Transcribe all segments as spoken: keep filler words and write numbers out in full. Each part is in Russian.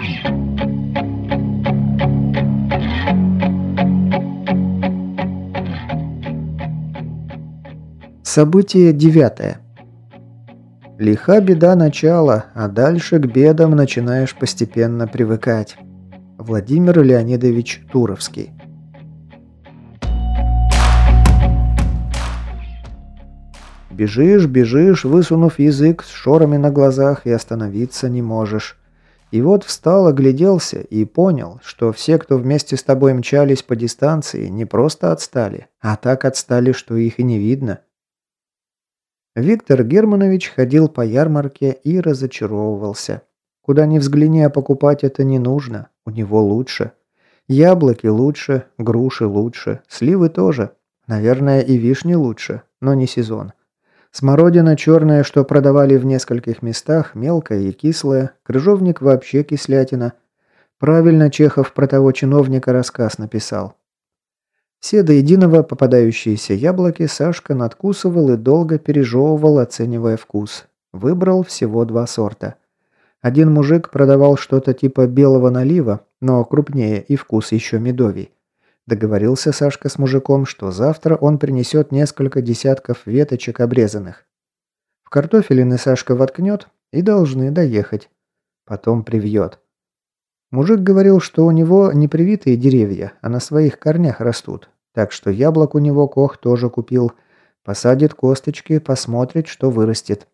Событие девятое. Лиха беда начала, а дальше к бедам начинаешь постепенно привыкать. Владимир Леонидович Туровский. Бежишь, бежишь, высунув язык с шорами на глазах, и остановиться не можешь. И вот встал, огляделся и понял, что все, кто вместе с тобой мчались по дистанции, не просто отстали, а так отстали, что их и не видно. Виктор Германович ходил по ярмарке и разочаровывался. Куда ни взгляни, а покупать это не нужно. У него лучше. Яблоки лучше, груши лучше, сливы тоже. Наверное, и вишни лучше, но не сезон. Смородина черная, что продавали в нескольких местах, мелкая и кислая, крыжовник вообще кислятина. Правильно Чехов про того чиновника рассказ написал. Все до единого попадающиеся яблоки Сашка надкусывал и долго пережевывал, оценивая вкус. Выбрал всего два сорта. Один мужик продавал что-то типа белого налива, но крупнее и вкус еще медовий. Договорился Сашка с мужиком, что завтра он принесет несколько десятков веточек обрезанных. В картофелины Сашка воткнет и должны доехать. Потом привьет. Мужик говорил, что у него не привитые деревья, а на своих корнях растут. Так что яблок у него Кох тоже купил. Посадит косточки, посмотрит, что вырастет.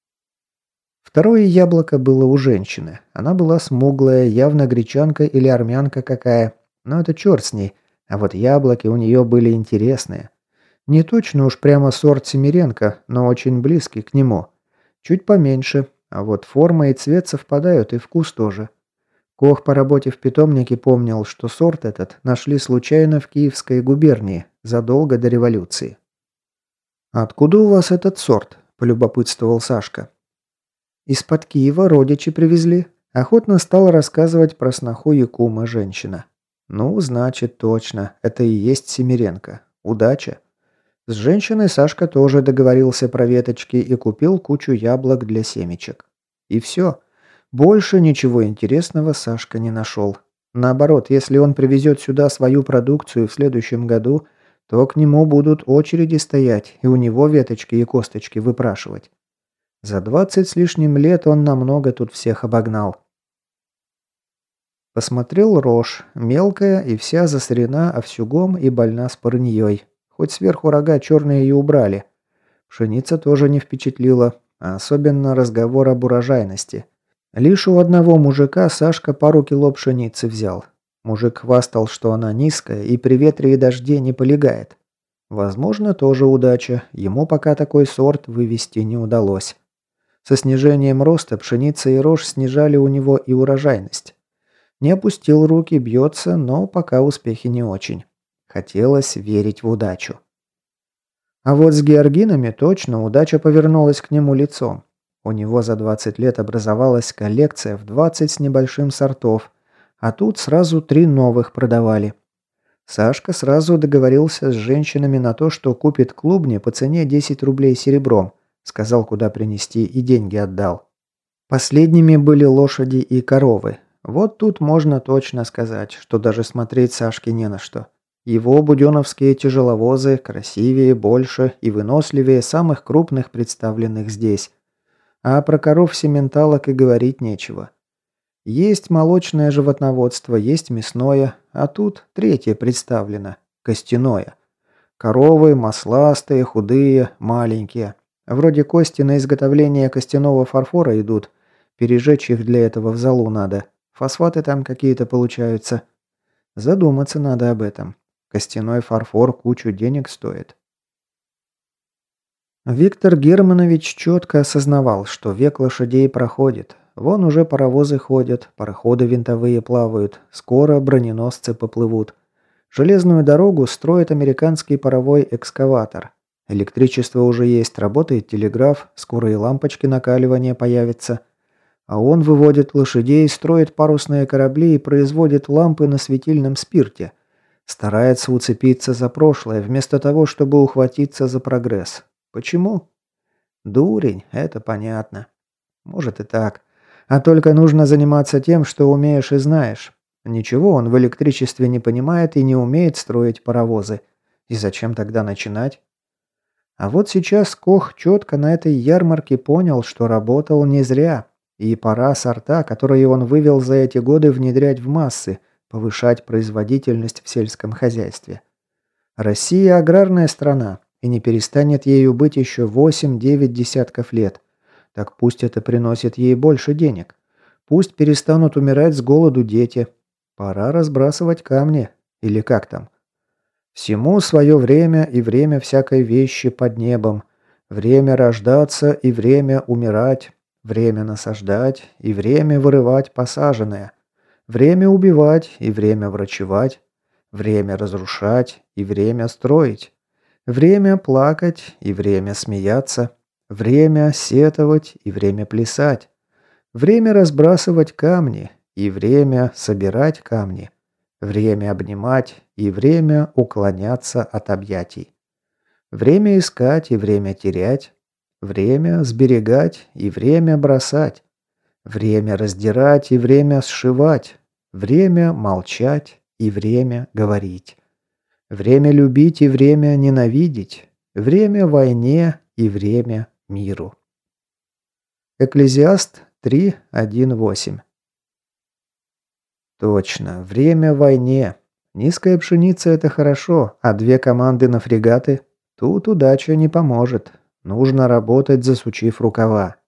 Второе яблоко было у женщины. Она была смуглая, явно гречанка или армянка какая. Но это черт с ней. А вот яблоки у нее были интересные. Не точно уж прямо сорт Семеренко, но очень близкий к нему. Чуть поменьше, а вот форма и цвет совпадают, и вкус тоже. Кох по работе в питомнике помнил, что сорт этот нашли случайно в Киевской губернии, задолго до революции. «Откуда у вас этот сорт?» – полюбопытствовал Сашка. «Из-под Киева родичи привезли», – охотно стала рассказывать про сноху и кума женщина. «Ну, значит, точно, это и есть Семеренко. Удача». С женщиной Сашка тоже договорился про веточки и купил кучу яблок для семечек. И все. Больше ничего интересного Сашка не нашел. Наоборот, если он привезет сюда свою продукцию в следующем году, то к нему будут очереди стоять и у него веточки и косточки выпрашивать. За двадцать с лишним лет он намного тут всех обогнал. Посмотрел рожь, мелкая и вся засорена овсюгом и больна спорыньей. Хоть сверху рога черные и убрали. Пшеница тоже не впечатлила, а особенно разговор об урожайности. Лишь у одного мужика Сашка пару кило пшеницы взял. Мужик хвастал, что она низкая и при ветре и дожде не полегает. Возможно, тоже удача, ему пока такой сорт вывести не удалось. Со снижением роста пшеница и рожь снижали у него и урожайность. Не опустил руки, бьется, но пока успехи не очень. Хотелось верить в удачу. А вот с георгинами точно удача повернулась к нему лицом. У него за двадцать лет образовалась коллекция в двадцать с небольшим сортов, а тут сразу три новых продавали. Сашка сразу договорился с женщинами на то, что купит клубни по цене десять рублей серебром, сказал, куда принести, и деньги отдал. Последними были лошади и коровы. Вот тут можно точно сказать, что даже смотреть Сашке не на что. Его буденовские тяжеловозы красивее, больше и выносливее самых крупных представленных здесь. А про коров сементалок и говорить нечего. Есть молочное животноводство, есть мясное, а тут третье представлено – костяное. Коровы масластые, худые, маленькие. Вроде кости на изготовление костяного фарфора идут. Пережечь их для этого в золу надо. Фосфаты там какие-то получаются. Задуматься надо об этом. Костяной фарфор кучу денег стоит. Виктор Германович четко осознавал, что век лошадей проходит. Вон уже паровозы ходят, пароходы винтовые плавают, скоро броненосцы поплывут. Железную дорогу строит американский паровой экскаватор. Электричество уже есть, работает телеграф, скоро и лампочки накаливания появятся. А он выводит лошадей, строит парусные корабли и производит лампы на светильном спирте. Старается уцепиться за прошлое, вместо того, чтобы ухватиться за прогресс. Почему? Дурень, это понятно. Может и так. А только нужно заниматься тем, что умеешь и знаешь. Ничего он в электричестве не понимает и не умеет строить паровозы. И зачем тогда начинать? А вот сейчас Кох четко на этой ярмарке понял, что работал не зря. И пора сорта, которые он вывел за эти годы, внедрять в массы, повышать производительность в сельском хозяйстве. Россия аграрная страна, и не перестанет ею быть еще восемь-девять десятков лет. Так пусть это приносит ей больше денег. Пусть перестанут умирать с голоду дети. Пора разбрасывать камни. Или как там? Всему свое время и время всякой вещи под небом. Время рождаться и время умирать. Время насаждать и время вырывать посаженное. Время убивать и время врачевать. Время разрушать и время строить. Время плакать и время смеяться. Время сетовать и время плясать. Время разбрасывать камни и время собирать камни. Время обнимать и время уклоняться от объятий. Время искать и время терять. Время сберегать и время бросать. Время раздирать и время сшивать. Время молчать и время говорить. Время любить и время ненавидеть. Время войне и время миру. Экклезиаст три, один, восемь. Точно, время войне. Низкая пшеница – это хорошо, а две команды на фрегаты – тут удача не поможет. Нужно работать, засучив рукава.